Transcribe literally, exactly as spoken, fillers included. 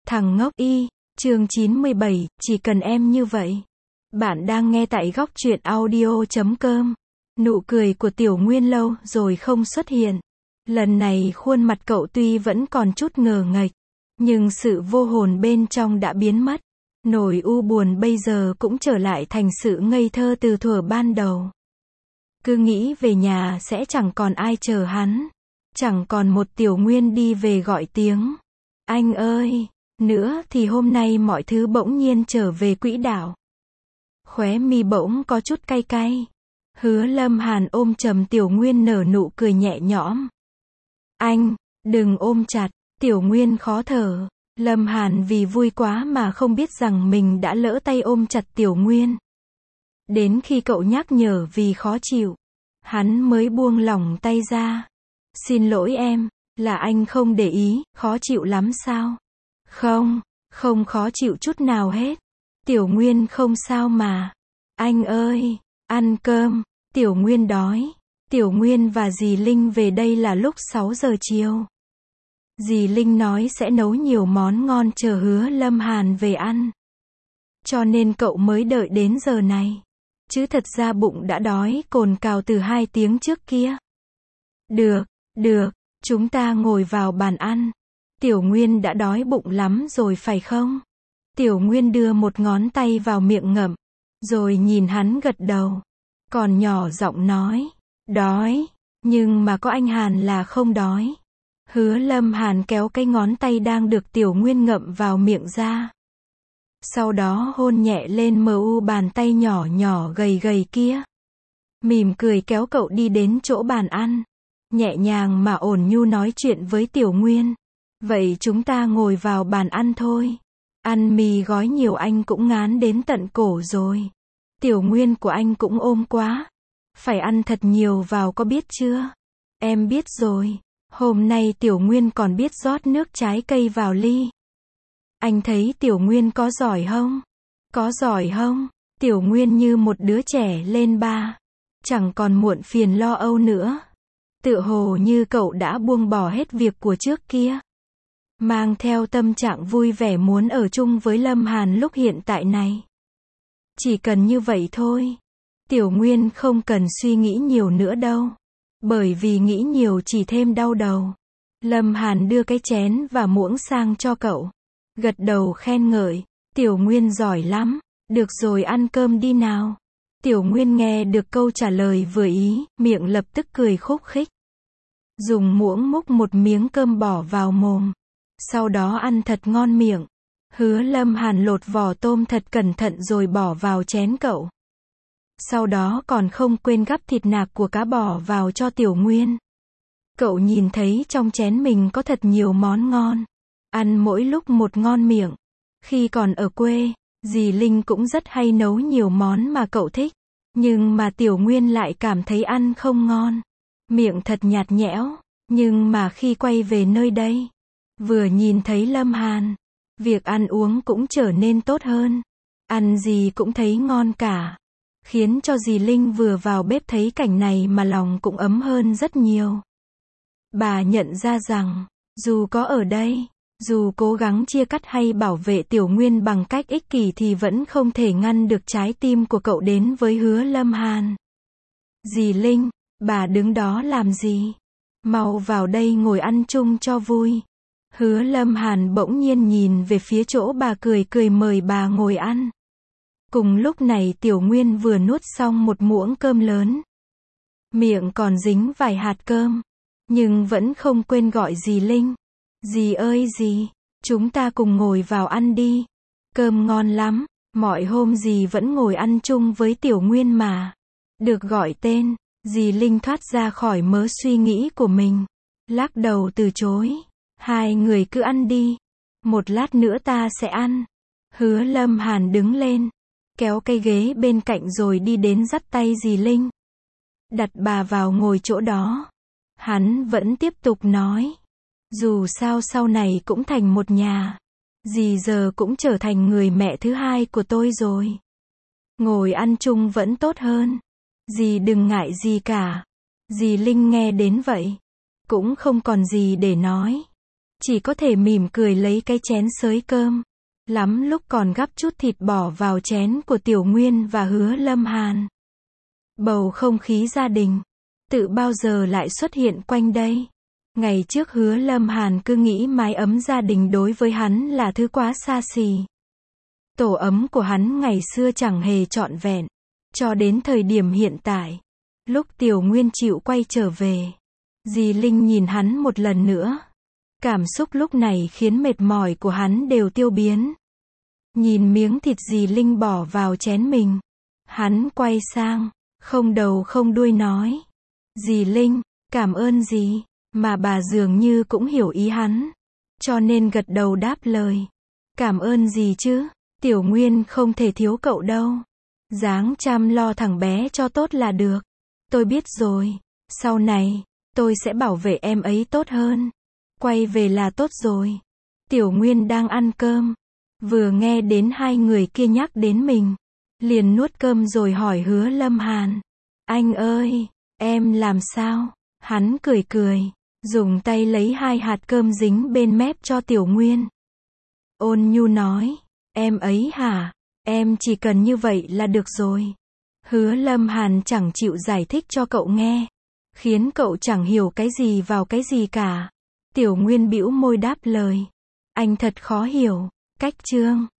Thằng ngốc y, chương chín mươi bảy, chỉ cần em như vậy. Bạn đang nghe tại góc truyện audio chấm com. Nụ cười của Tiểu Nguyên lâu rồi không xuất hiện. Lần này khuôn mặt cậu tuy vẫn còn chút ngờ nghệch, nhưng sự vô hồn bên trong đã biến mất. Nỗi u buồn bây giờ cũng trở lại thành sự ngây thơ từ thuở ban đầu. Cứ nghĩ về nhà sẽ chẳng còn ai chờ hắn. Chẳng còn một Tiểu Nguyên đi về gọi tiếng. Anh ơi! Nữa thì hôm nay mọi thứ bỗng nhiên trở về quỹ đạo. Khóe mi bỗng có chút cay cay. Hứa Lâm Hàn ôm chầm Tiểu Nguyên nở nụ cười nhẹ nhõm. Anh, đừng ôm chặt, Tiểu Nguyên khó thở. Lâm Hàn vì vui quá mà không biết rằng mình đã lỡ tay ôm chặt Tiểu Nguyên. Đến khi cậu nhắc nhở vì khó chịu, hắn mới buông lỏng tay ra. Xin lỗi em, là anh không để ý, khó chịu lắm sao? Không, không khó chịu chút nào hết. Tiểu Nguyên không sao mà. Anh ơi, ăn cơm. Tiểu Nguyên đói. Tiểu Nguyên và dì Linh về đây là lúc sáu giờ chiều. Dì Linh nói sẽ nấu nhiều món ngon chờ Hứa Lâm Hàn về ăn. Cho nên cậu mới đợi đến giờ này. Chứ thật ra bụng đã đói cồn cào từ hai tiếng trước kia. Được, được, chúng ta ngồi vào bàn ăn. Tiểu Nguyên đã đói bụng lắm rồi phải không? Tiểu Nguyên đưa một ngón tay vào miệng ngậm, rồi nhìn hắn gật đầu. Còn nhỏ giọng nói, đói, nhưng mà có anh Hàn là không đói. Hứa Lâm Hàn kéo cái ngón tay đang được Tiểu Nguyên ngậm vào miệng ra. Sau đó hôn nhẹ lên mờ u bàn tay nhỏ nhỏ gầy gầy kia. Mỉm cười kéo cậu đi đến chỗ bàn ăn. Nhẹ nhàng mà ổn nhu nói chuyện với Tiểu Nguyên. Vậy chúng ta ngồi vào bàn ăn thôi. Ăn mì gói nhiều anh cũng ngán đến tận cổ rồi. Tiểu Nguyên của anh cũng ôm quá. Phải ăn thật nhiều vào có biết chưa? Em biết rồi. Hôm nay Tiểu Nguyên còn biết rót nước trái cây vào ly. Anh thấy Tiểu Nguyên có giỏi không? Có giỏi không? Tiểu Nguyên như một đứa trẻ lên ba. Chẳng còn muộn phiền lo âu nữa. Tựa hồ như cậu đã buông bỏ hết việc của trước kia. Mang theo tâm trạng vui vẻ muốn ở chung với Lâm Hàn lúc hiện tại này. Chỉ cần như vậy thôi. Tiểu Nguyên không cần suy nghĩ nhiều nữa đâu. Bởi vì nghĩ nhiều chỉ thêm đau đầu. Lâm Hàn đưa cái chén và muỗng sang cho cậu. Gật đầu khen ngợi. Tiểu Nguyên giỏi lắm. Được rồi ăn cơm đi nào. Tiểu Nguyên nghe được câu trả lời vừa ý, miệng lập tức cười khúc khích. Dùng muỗng múc một miếng cơm bỏ vào mồm. Sau đó ăn thật ngon miệng. Hứa Lâm Hàn lột vỏ tôm thật cẩn thận rồi bỏ vào chén cậu. Sau đó còn không quên gắp thịt nạc của cá bỏ vào cho Tiểu Nguyên. Cậu nhìn thấy trong chén mình có thật nhiều món ngon. Ăn mỗi lúc một ngon miệng. Khi còn ở quê, dì Linh cũng rất hay nấu nhiều món mà cậu thích. Nhưng mà Tiểu Nguyên lại cảm thấy ăn không ngon. Miệng thật nhạt nhẽo. Nhưng mà khi quay về nơi đây, vừa nhìn thấy Lâm Hàn, việc ăn uống cũng trở nên tốt hơn. Ăn gì cũng thấy ngon cả. Khiến cho dì Linh vừa vào bếp thấy cảnh này mà lòng cũng ấm hơn rất nhiều. Bà nhận ra rằng, dù có ở đây, dù cố gắng chia cắt hay bảo vệ Tiểu Nguyên bằng cách ích kỷ thì vẫn không thể ngăn được trái tim của cậu đến với Hứa Lâm Hàn. Dì Linh, bà đứng đó làm gì? Mau vào đây ngồi ăn chung cho vui. Hứa Lâm Hàn bỗng nhiên nhìn về phía chỗ bà cười cười mời bà ngồi ăn. Cùng lúc này Tiểu Nguyên vừa nuốt xong một muỗng cơm lớn. Miệng còn dính vài hạt cơm. Nhưng vẫn không quên gọi dì Linh. Dì ơi dì, chúng ta cùng ngồi vào ăn đi. Cơm ngon lắm, mọi hôm dì vẫn ngồi ăn chung với Tiểu Nguyên mà. Được gọi tên, dì Linh thoát ra khỏi mớ suy nghĩ của mình. Lắc đầu từ chối. Hai người cứ ăn đi. Một lát nữa ta sẽ ăn. Hứa Lâm Hàn đứng lên. Kéo cây ghế bên cạnh rồi đi đến dắt tay dì Linh. Đặt bà vào ngồi chỗ đó. Hắn vẫn tiếp tục nói. Dù sao sau này cũng thành một nhà. Dì giờ cũng trở thành người mẹ thứ hai của tôi rồi. Ngồi ăn chung vẫn tốt hơn. Dì đừng ngại gì cả. Dì Linh nghe đến vậy. Cũng không còn gì để nói. chỉ có thể mỉm cười lấy cái chén xới cơm. Lắm lúc còn gắp chút thịt bỏ vào chén của Tiểu Nguyên và Hứa Lâm Hàn. Bầu không khí gia đình, tự bao giờ lại xuất hiện quanh đây. Ngày trước Hứa Lâm Hàn cứ nghĩ mái ấm gia đình đối với hắn là thứ quá xa xỉ. Tổ ấm của hắn ngày xưa chẳng hề trọn vẹn. Cho đến thời điểm hiện tại, lúc Tiểu Nguyên chịu quay trở về, dì Linh nhìn hắn một lần nữa. Cảm xúc lúc này khiến mệt mỏi của hắn đều tiêu biến. Nhìn miếng thịt dì Linh bỏ vào chén mình, hắn quay sang, không đầu không đuôi nói: "Dì Linh, cảm ơn dì." Mà bà dường như cũng hiểu ý hắn, cho nên gật đầu đáp lời: "Cảm ơn gì chứ, Tiểu Nguyên không thể thiếu cậu đâu. Dáng chăm lo thằng bé cho tốt là được. Tôi biết rồi, sau này, tôi sẽ bảo vệ em ấy tốt hơn. Quay về là tốt rồi." Tiểu Nguyên đang ăn cơm, vừa nghe đến hai người kia nhắc đến mình, liền nuốt cơm rồi hỏi Hứa Lâm Hàn: "Anh ơi, em làm sao?" Hắn cười cười, dùng tay lấy hai hạt cơm dính bên mép cho Tiểu Nguyên. Ôn nhu nói: "Em ấy hả? Em chỉ cần như vậy là được rồi." Hứa Lâm Hàn chẳng chịu giải thích cho cậu nghe, khiến cậu chẳng hiểu cái gì vào cái gì cả. Tiểu Nguyên bĩu môi đáp lời: "Anh thật khó hiểu, cách chương."